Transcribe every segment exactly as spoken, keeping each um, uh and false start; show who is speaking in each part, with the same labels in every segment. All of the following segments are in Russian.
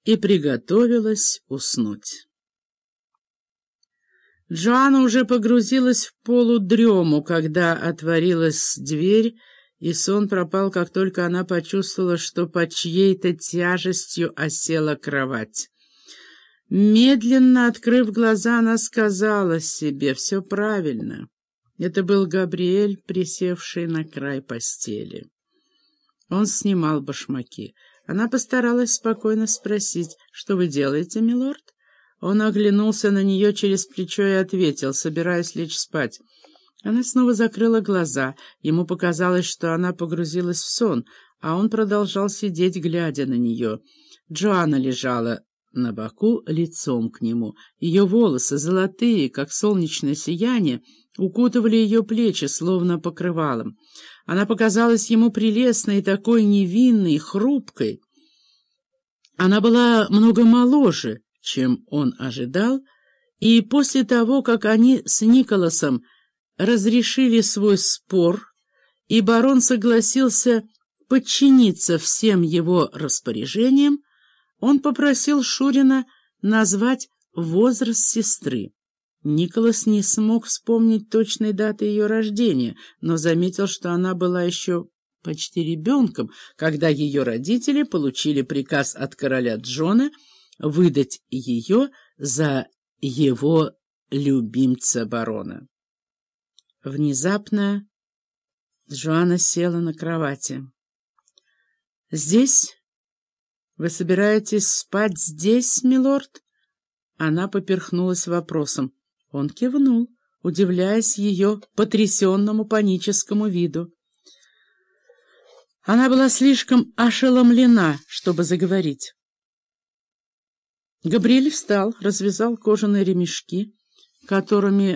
Speaker 1: и приготовилась уснуть. Джоанна уже погрузилась в полудрему, когда отворилась дверь, и сон пропал, как только она почувствовала, что под чьей-то тяжестью осела кровать. Медленно открыв глаза, она сказала себе: «Все правильно». Это был Габриэль, присевший на край постели. Он снимал башмаки. Она постаралась спокойно спросить: «Что вы делаете, милорд?» Он оглянулся на нее через плечо и ответил: «Собираюсь лечь спать». Она снова закрыла глаза. Ему показалось, что она погрузилась в сон, а он продолжал сидеть, глядя на нее. Джоанна лежала на боку, лицом к нему. Ее волосы, золотые, как солнечное сияние, укутывали ее плечи, словно покрывалом. Она показалась ему прелестной, такой невинной, хрупкой. Она была много моложе, чем он ожидал, и после того, как они с Николасом разрешили свой спор, и барон согласился подчиниться всем его распоряжениям, он попросил Шурина назвать возраст сестры. Николас не смог вспомнить точной даты ее рождения, но заметил, что она была еще почти ребенком, когда ее родители получили приказ от короля Джона выдать ее за его любимца барона. Внезапно Джоанна села на кровати. «Здесь? Вы собираетесь спать здесь, милорд?» Она поперхнулась вопросом. Он кивнул, удивляясь ее потрясенному паническому виду. Она была слишком ошеломлена, чтобы заговорить. Габриэль встал, развязал кожаные ремешки, которыми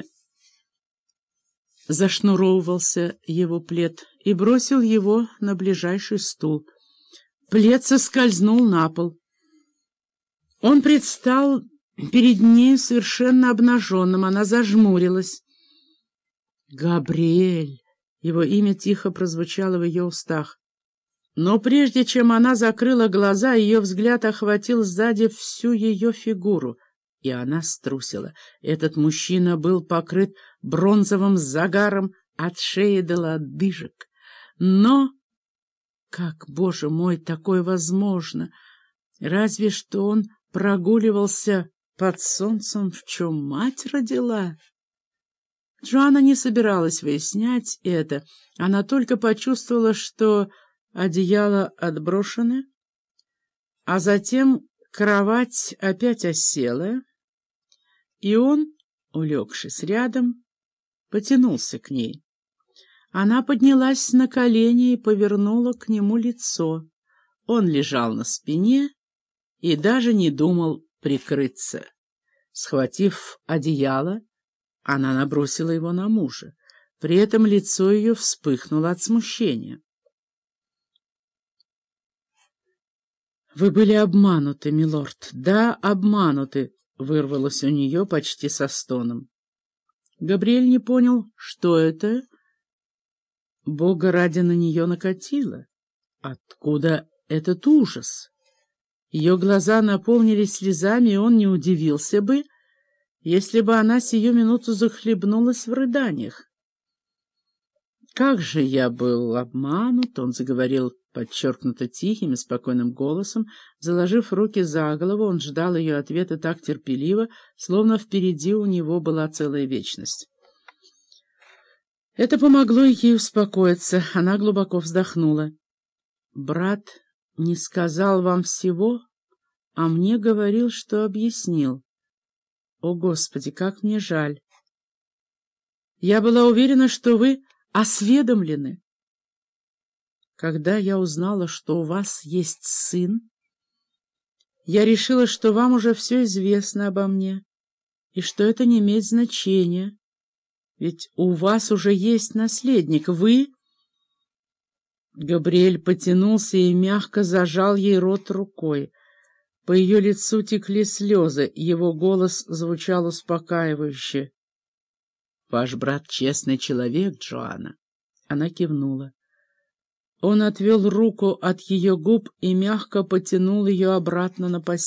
Speaker 1: зашнуровывался его плед, и бросил его на ближайший стул. Плед соскользнул на пол. Он предстал перед ней совершенно обнаженным. Она зажмурилась. «Габриэль!» — его имя тихо прозвучало в ее устах. Но прежде чем она закрыла глаза, ее взгляд охватил сзади всю ее фигуру, и она струсила. Этот мужчина был покрыт бронзовым загаром от шеи до лодыжек. Но, как, боже мой, такое возможно? Разве что он прогуливался под солнцем, в чем мать родила. Джоанна не собиралась выяснять это. Она только почувствовала, что одеяло отброшено, а затем кровать опять осела, и он, улегшись рядом, потянулся к ней. Она поднялась на колени и повернула к нему лицо. Он лежал на спине и даже не думал прикрыться. Схватив одеяло, она набросила его на мужа. При этом лицо ее вспыхнуло от смущения. «Вы были обмануты, милорд». «Да, обмануты», — вырвалось у нее почти со стоном. Габриэль не понял, что это. Бога ради на нее накатило. Откуда этот ужас? Ее глаза наполнились слезами, и он не удивился бы, если бы она сию минуту захлебнулась в рыданиях. «Как же я был обманут!» — он заговорил подчеркнуто тихим и спокойным голосом. Заложив руки за голову, он ждал ее ответа так терпеливо, словно впереди у него была целая вечность. Это помогло ей успокоиться. Она глубоко вздохнула. «Брат не сказал вам всего, а мне говорил, что объяснил. О, Господи, как мне жаль! Я была уверена, что вы осведомлены. Когда я узнала, что у вас есть сын, я решила, что вам уже все известно обо мне, и что это не имеет значения, ведь у вас уже есть наследник. Вы...» Габриэль потянулся и мягко зажал ей рот рукой. По ее лицу текли слезы, его голос звучал успокаивающе. «Ваш брат честный человек, Джоанна». Она кивнула. Он отвел руку от ее губ и мягко потянул ее обратно на постель.